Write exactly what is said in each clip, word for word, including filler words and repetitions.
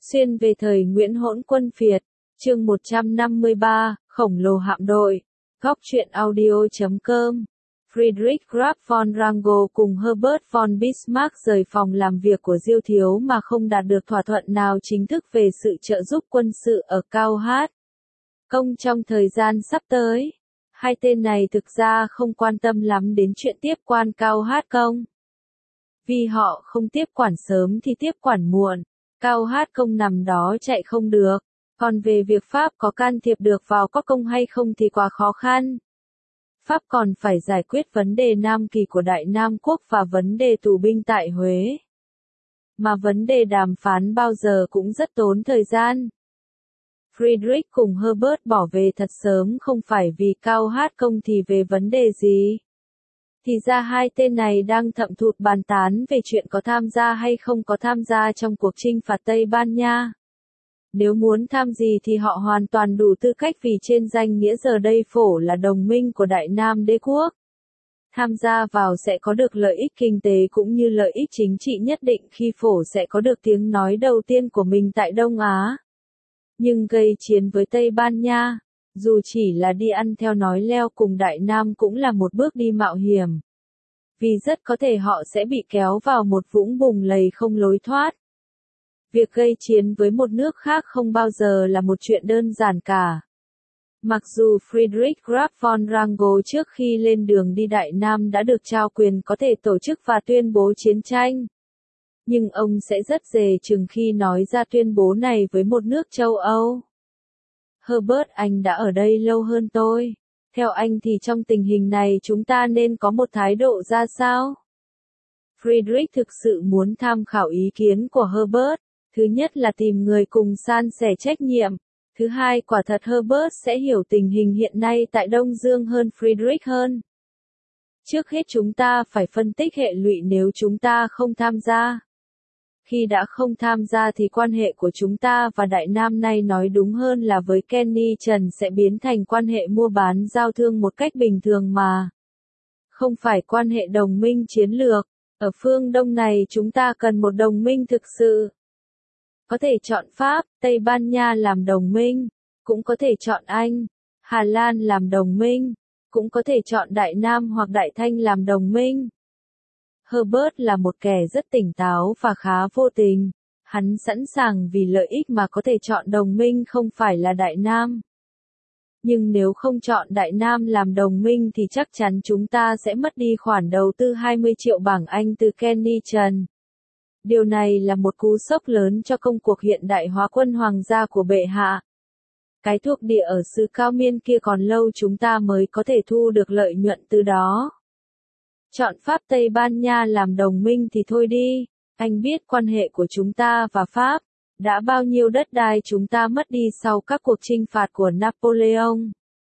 Xuyên về thời Nguyễn Hỗn Quân Phiệt, chương một trăm năm mươi ba, khổng lồ hạm đội. Góc truyện audio chấm com. Friedrich Graf von Wrangel cùng Herbert von Bismarck rời phòng làm việc của Diêu Thiếu mà không đạt được thỏa thuận nào chính thức về sự trợ giúp quân sự ở Cao Hát Công trong thời gian sắp tới. Hai tên này thực ra không quan tâm lắm đến chuyện tiếp quan Cao Hát Công. Vì họ không tiếp quản sớm thì tiếp quản muộn, Cao Hát Công nằm đó chạy không được, còn về việc Pháp có can thiệp được vào Có Công hay không thì quá khó khăn. Pháp còn phải giải quyết vấn đề Nam Kỳ của Đại Nam Quốc và vấn đề tù binh tại Huế. Mà vấn đề đàm phán bao giờ cũng rất tốn thời gian. Friedrich cùng Herbert bỏ về thật sớm không phải vì Cao Hát Công thì về vấn đề gì. Thì ra hai tên này đang thậm thụt bàn tán về chuyện có tham gia hay không có tham gia trong cuộc chinh phạt Tây Ban Nha. Nếu muốn tham gì thì họ hoàn toàn đủ tư cách vì trên danh nghĩa giờ đây Phổ là đồng minh của Đại Nam Đế Quốc. Tham gia vào sẽ có được lợi ích kinh tế cũng như lợi ích chính trị nhất định khi Phổ sẽ có được tiếng nói đầu tiên của mình tại Đông Á. Nhưng gây chiến với Tây Ban Nha, dù chỉ là đi ăn theo nói leo cùng Đại Nam cũng là một bước đi mạo hiểm. Vì rất có thể họ sẽ bị kéo vào một vũng bùn lầy không lối thoát. Việc gây chiến với một nước khác không bao giờ là một chuyện đơn giản cả. Mặc dù Friedrich Graf von Wrangel trước khi lên đường đi Đại Nam đã được trao quyền có thể tổ chức và tuyên bố chiến tranh. Nhưng ông sẽ rất dè chừng khi nói ra tuyên bố này với một nước châu Âu. Herbert, anh đã ở đây lâu hơn tôi. Theo anh thì trong tình hình này chúng ta nên có một thái độ ra sao? Friedrich thực sự muốn tham khảo ý kiến của Herbert. Thứ nhất là tìm người cùng san sẻ trách nhiệm. Thứ hai, quả thật Herbert sẽ hiểu tình hình hiện nay tại Đông Dương hơn Friedrich hơn. Trước hết chúng ta phải phân tích hệ lụy nếu chúng ta không tham gia. Khi đã không tham gia thì quan hệ của chúng ta và Đại Nam nay nói đúng hơn là với Kenny Trần sẽ biến thành quan hệ mua bán giao thương một cách bình thường mà. Không phải quan hệ đồng minh chiến lược. Ở phương Đông này chúng ta cần một đồng minh thực sự. Có thể chọn Pháp, Tây Ban Nha làm đồng minh, cũng có thể chọn Anh, Hà Lan làm đồng minh, cũng có thể chọn Đại Nam hoặc Đại Thanh làm đồng minh. Herbert là một kẻ rất tỉnh táo và khá vô tình. Hắn sẵn sàng vì lợi ích mà có thể chọn đồng minh không phải là Đại Nam. Nhưng nếu không chọn Đại Nam làm đồng minh thì chắc chắn chúng ta sẽ mất đi khoản đầu tư hai mươi triệu bảng Anh từ Kenny Trần. Điều này là một cú sốc lớn cho công cuộc hiện đại hóa quân hoàng gia của bệ hạ. Cái thuộc địa ở xứ Cao Miên kia còn lâu chúng ta mới có thể thu được lợi nhuận từ đó. Chọn Pháp Tây Ban Nha làm đồng minh thì thôi đi, anh biết quan hệ của chúng ta và Pháp, đã bao nhiêu đất đai chúng ta mất đi sau các cuộc chinh phạt của Napoleon.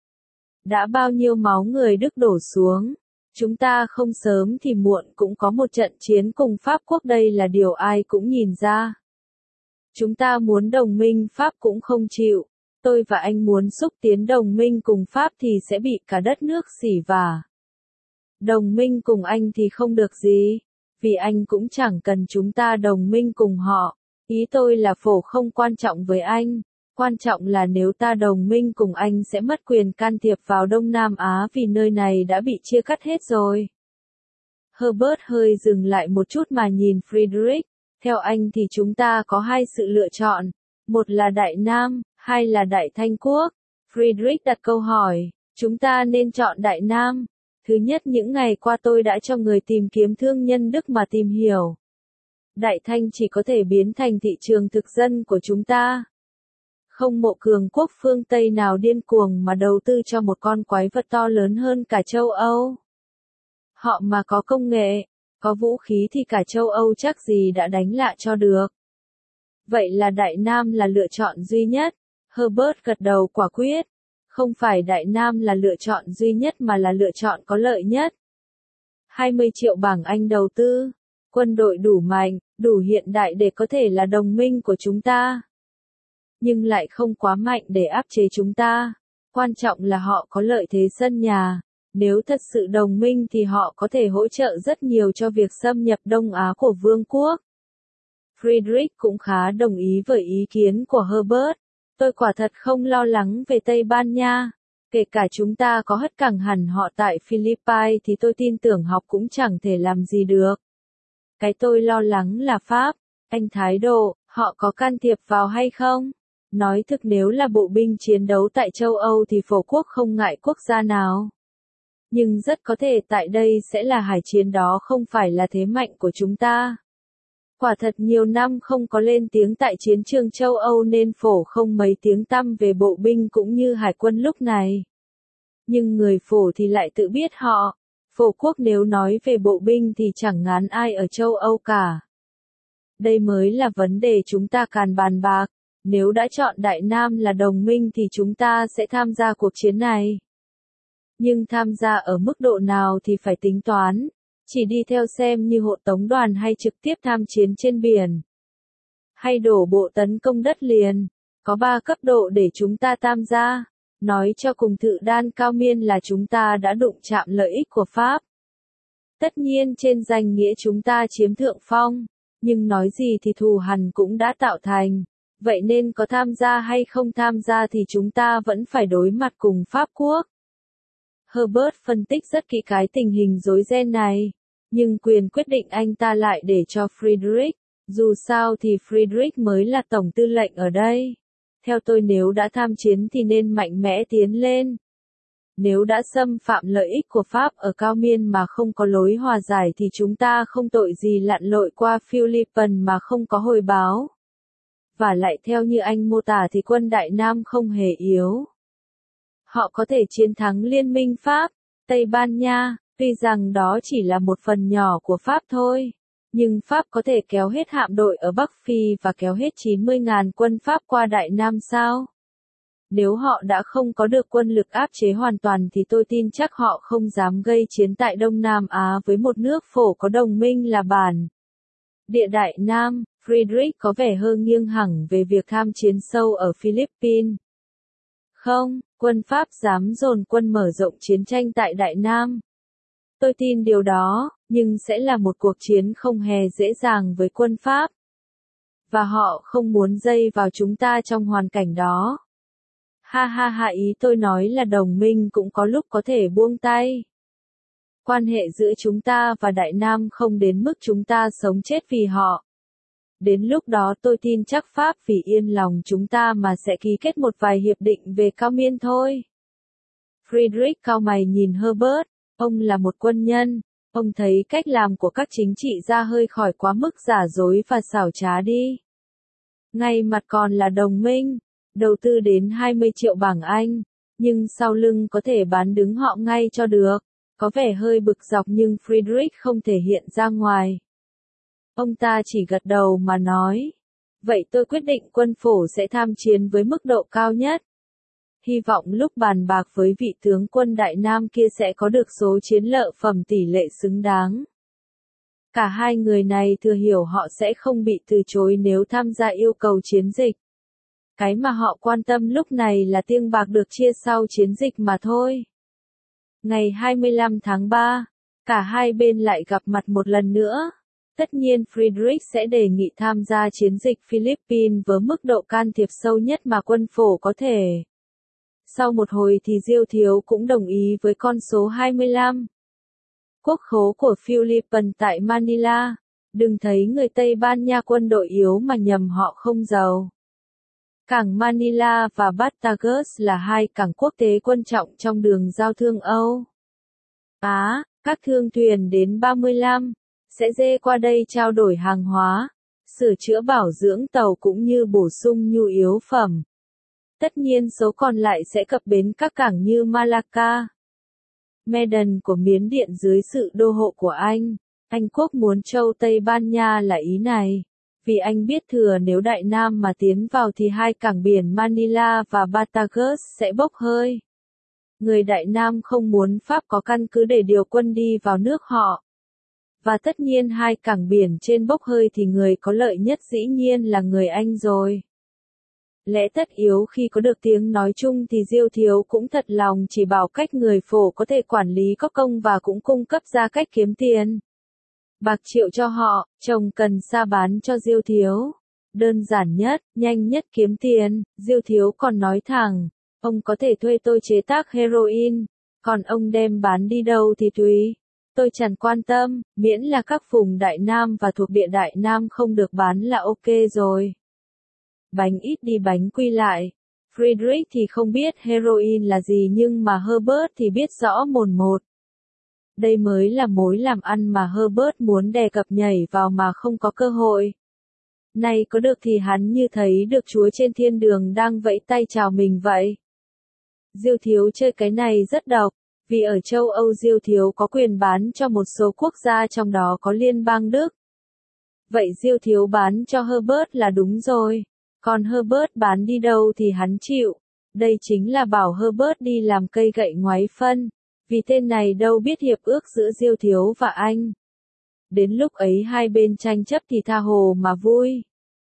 Đã bao nhiêu máu người Đức đổ xuống. Chúng ta không sớm thì muộn cũng có một trận chiến cùng Pháp quốc, đây là điều ai cũng nhìn ra. Chúng ta muốn đồng minh Pháp cũng không chịu. Tôi và anh muốn xúc tiến đồng minh cùng Pháp thì sẽ bị cả đất nước xỉ vả. Đồng minh cùng anh thì không được gì, vì anh cũng chẳng cần chúng ta đồng minh cùng họ. Ý tôi là Phổ không quan trọng với anh. Quan trọng là nếu ta đồng minh cùng anh sẽ mất quyền can thiệp vào Đông Nam Á vì nơi này đã bị chia cắt hết rồi. Herbert hơi dừng lại một chút mà nhìn Friedrich. Theo anh thì chúng ta có hai sự lựa chọn. Một là Đại Nam, hai là Đại Thanh Quốc. Friedrich đặt câu hỏi. Chúng ta nên chọn Đại Nam. Thứ nhất, những ngày qua tôi đã cho người tìm kiếm thương nhân Đức mà tìm hiểu. Đại Thanh chỉ có thể biến thành thị trường thực dân của chúng ta. Không mộ cường quốc phương Tây nào điên cuồng mà đầu tư cho một con quái vật to lớn hơn cả châu Âu. Họ mà có công nghệ, có vũ khí thì cả châu Âu chắc gì đã đánh lại cho được. Vậy là Đại Nam là lựa chọn duy nhất. Herbert gật đầu quả quyết. Không phải Đại Nam là lựa chọn duy nhất mà là lựa chọn có lợi nhất. hai mươi triệu bảng Anh đầu tư, quân đội đủ mạnh, đủ hiện đại để có thể là đồng minh của chúng ta. Nhưng lại không quá mạnh để áp chế chúng ta. Quan trọng là họ có lợi thế sân nhà. Nếu thật sự đồng minh thì họ có thể hỗ trợ rất nhiều cho việc xâm nhập Đông Á của Vương quốc. Friedrich cũng khá đồng ý với ý kiến của Herbert. Tôi quả thật không lo lắng về Tây Ban Nha. Kể cả chúng ta có hất cẳng hẳn họ tại Philippines thì tôi tin tưởng họ cũng chẳng thể làm gì được. Cái tôi lo lắng là Pháp. Anh thái độ, họ có can thiệp vào hay không? Nói thực nếu là bộ binh chiến đấu tại châu Âu thì phổ quốc không ngại quốc gia nào. Nhưng rất có thể tại đây sẽ là hải chiến, đó không phải là thế mạnh của chúng ta. Quả thật nhiều năm không có lên tiếng tại chiến trường châu Âu nên phổ không mấy tiếng tăm về bộ binh cũng như hải quân lúc này. Nhưng người phổ thì lại tự biết họ. Phổ quốc nếu nói về bộ binh thì chẳng ngán ai ở châu Âu cả. Đây mới là vấn đề chúng ta cần bàn bạc. Nếu đã chọn Đại Nam là đồng minh thì chúng ta sẽ tham gia cuộc chiến này. Nhưng tham gia ở mức độ nào thì phải tính toán. Chỉ đi theo xem như hộ tống đoàn hay trực tiếp tham chiến trên biển. Hay đổ bộ tấn công đất liền. Có ba cấp độ để chúng ta tham gia. Nói cho cùng Thự Đan Cao Miên là chúng ta đã đụng chạm lợi ích của Pháp. Tất nhiên trên danh nghĩa chúng ta chiếm thượng phong. Nhưng nói gì thì thù hằn cũng đã tạo thành. Vậy nên có tham gia hay không tham gia thì chúng ta vẫn phải đối mặt cùng Pháp quốc. Herbert phân tích rất kỹ cái tình hình rối ren này. Nhưng quyền quyết định anh ta lại để cho Friedrich. Dù sao thì Friedrich mới là tổng tư lệnh ở đây. Theo tôi nếu đã tham chiến thì nên mạnh mẽ tiến lên. Nếu đã xâm phạm lợi ích của Pháp ở Cao Miên mà không có lối hòa giải thì chúng ta không tội gì lặn lội qua Philippines mà không có hồi báo. Và lại theo như anh mô tả thì quân Đại Nam không hề yếu. Họ có thể chiến thắng liên minh Pháp, Tây Ban Nha, tuy rằng đó chỉ là một phần nhỏ của Pháp thôi. Nhưng Pháp có thể kéo hết hạm đội ở Bắc Phi và kéo hết chín mươi nghìn quân Pháp qua Đại Nam sao? Nếu họ đã không có được quân lực áp chế hoàn toàn thì tôi tin chắc họ không dám gây chiến tại Đông Nam Á với một nước phổ có đồng minh là Bản Địa Đại Nam. Friedrich có vẻ hơi nghiêng hẳn về việc tham chiến sâu ở Philippines. Không, quân Pháp dám dồn quân mở rộng chiến tranh tại Đại Nam. Tôi tin điều đó, nhưng sẽ là một cuộc chiến không hề dễ dàng với quân Pháp. Và họ không muốn dây vào chúng ta trong hoàn cảnh đó. Ha ha ha, ý tôi nói là đồng minh cũng có lúc có thể buông tay. Quan hệ giữa chúng ta và Đại Nam không đến mức chúng ta sống chết vì họ. Đến lúc đó tôi tin chắc Pháp vì yên lòng chúng ta mà sẽ ký kết một vài hiệp định về Cao Miên thôi. Friedrich cau mày nhìn Herbert, ông là một quân nhân, ông thấy cách làm của các chính trị gia hơi khỏi quá mức giả dối và xảo trá đi. Ngay mặt còn là đồng minh, đầu tư đến hai mươi triệu bảng Anh, nhưng sau lưng có thể bán đứng họ ngay cho được, có vẻ hơi bực dọc nhưng Friedrich không thể hiện ra ngoài. Ông ta chỉ gật đầu mà nói, vậy tôi quyết định quân phổ sẽ tham chiến với mức độ cao nhất. Hy vọng lúc bàn bạc với vị tướng quân Đại Nam kia sẽ có được số chiến lợi phẩm tỷ lệ xứng đáng. Cả hai người này thừa hiểu họ sẽ không bị từ chối nếu tham gia yêu cầu chiến dịch. Cái mà họ quan tâm lúc này là tiền bạc được chia sau chiến dịch mà thôi. Ngày hai mươi lăm tháng ba, cả hai bên lại gặp mặt một lần nữa. Tất nhiên Friedrich sẽ đề nghị tham gia chiến dịch Philippines với mức độ can thiệp sâu nhất mà quân phổ có thể. Sau một hồi thì Diêu Thiếu cũng đồng ý với con số hai mươi lăm. Quốc khố của Philippines tại Manila. Đừng thấy người Tây Ban Nha quân đội yếu mà nhầm họ không giàu. Cảng Manila và Batagus là hai cảng quốc tế quan trọng trong đường giao thương Âu Á. Các thương thuyền đến ba mươi lăm sẽ dê qua đây trao đổi hàng hóa, sửa chữa bảo dưỡng tàu cũng như bổ sung nhu yếu phẩm. Tất nhiên số còn lại sẽ cập bến các cảng như Malacca, Medan của Miến Điện dưới sự đô hộ của Anh. Anh quốc muốn châu Tây Ban Nha là ý này. Vì anh biết thừa nếu Đại Nam mà tiến vào thì hai cảng biển Manila và Batagus sẽ bốc hơi. Người Đại Nam không muốn Pháp có căn cứ để điều quân đi vào nước họ. Và tất nhiên hai cảng biển trên bốc hơi thì người có lợi nhất dĩ nhiên là người Anh rồi. Lẽ tất yếu khi có được tiếng nói chung thì Diêu Thiếu cũng thật lòng chỉ bảo cách người phổ có thể quản lý có công và cũng cung cấp ra cách kiếm tiền. bạc triệu cho họ, chồng cần sa bán cho Diêu Thiếu. Đơn giản nhất, nhanh nhất kiếm tiền, Diêu Thiếu còn nói thẳng, ông có thể thuê tôi chế tác heroin, còn ông đem bán đi đâu thì tùy. Tôi chẳng quan tâm, miễn là các vùng Đại Nam và thuộc địa Đại Nam không được bán là ok rồi. Bánh ít đi bánh quy lại. Friedrich thì không biết heroin là gì nhưng mà Herbert thì biết rõ mồn một. Đây mới là mối làm ăn mà Herbert muốn đè cập nhảy vào mà không có cơ hội. Nay có được thì hắn như thấy được Chúa trên thiên đường đang vẫy tay chào mình vậy. Diêu Thiếu chơi cái này rất độc, vì ở châu Âu Diêu Thiếu có quyền bán cho một số quốc gia trong đó có Liên bang Đức. Vậy Diêu Thiếu bán cho Herbert là đúng rồi, còn Herbert bán đi đâu thì hắn chịu. Đây chính là bảo Herbert đi làm cây gậy ngoáy phân, vì tên này đâu biết hiệp ước giữa Diêu Thiếu và anh. Đến lúc ấy hai bên tranh chấp thì tha hồ mà vui.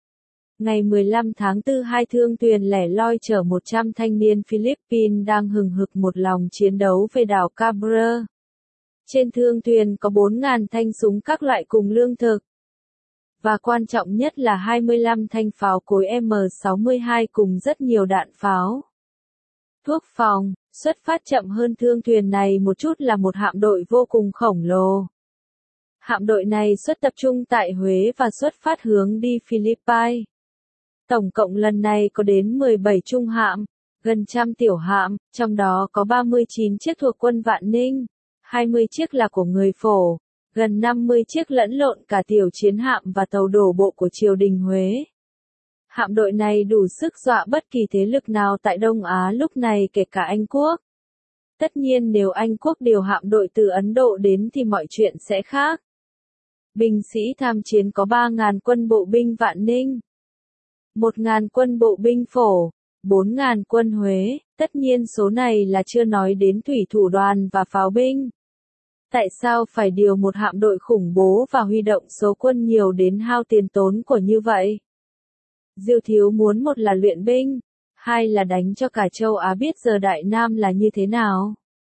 Ngày mười lăm tháng tư hai thương thuyền lẻ loi chở một trăm thanh niên Philippines đang hừng hực một lòng chiến đấu về đảo Cabre. Trên thương thuyền có bốn nghìn thanh súng các loại cùng lương thực. Và quan trọng nhất là hai mươi lăm thanh pháo cối M sáu mươi hai cùng rất nhiều đạn pháo. Thuốc phòng, xuất phát chậm hơn thương thuyền này một chút là một hạm đội vô cùng khổng lồ. Hạm đội này xuất tập trung tại Huế và xuất phát hướng đi Philippines. Tổng cộng lần này có đến mười bảy trung hạm, gần trăm tiểu hạm, trong đó có ba mươi chín chiếc thuộc quân Vạn Ninh, hai mươi chiếc là của người Phổ, gần năm mươi chiếc lẫn lộn cả tiểu chiến hạm và tàu đổ bộ của triều đình Huế. Hạm đội này đủ sức dọa bất kỳ thế lực nào tại Đông Á lúc này kể cả Anh Quốc. Tất nhiên nếu Anh Quốc điều hạm đội từ Ấn Độ đến thì mọi chuyện sẽ khác. Binh sĩ tham chiến có ba nghìn quân bộ binh Vạn Ninh, một nghìn quân bộ binh Phổ, bốn nghìn quân Huế, tất nhiên số này là chưa nói đến thủy thủ đoàn và pháo binh. Tại sao phải điều một hạm đội khủng bố và huy động số quân nhiều đến hao tiền tốn của như vậy? Diêu Thiếu muốn một là luyện binh, hai là đánh cho cả châu Á biết giờ Đại Nam là như thế nào.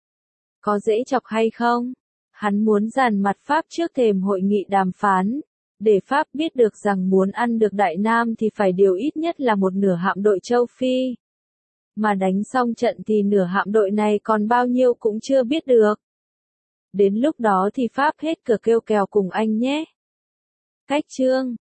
Có dễ chọc hay không? Hắn muốn dàn mặt Pháp trước thềm hội nghị đàm phán, để Pháp biết được rằng muốn ăn được Đại Nam thì phải điều ít nhất là một nửa hạm đội châu Phi. Mà đánh xong trận thì nửa hạm đội này còn bao nhiêu cũng chưa biết được. Đến lúc đó thì Pháp hết cửa kêu kèo cùng anh nhé. Cách chương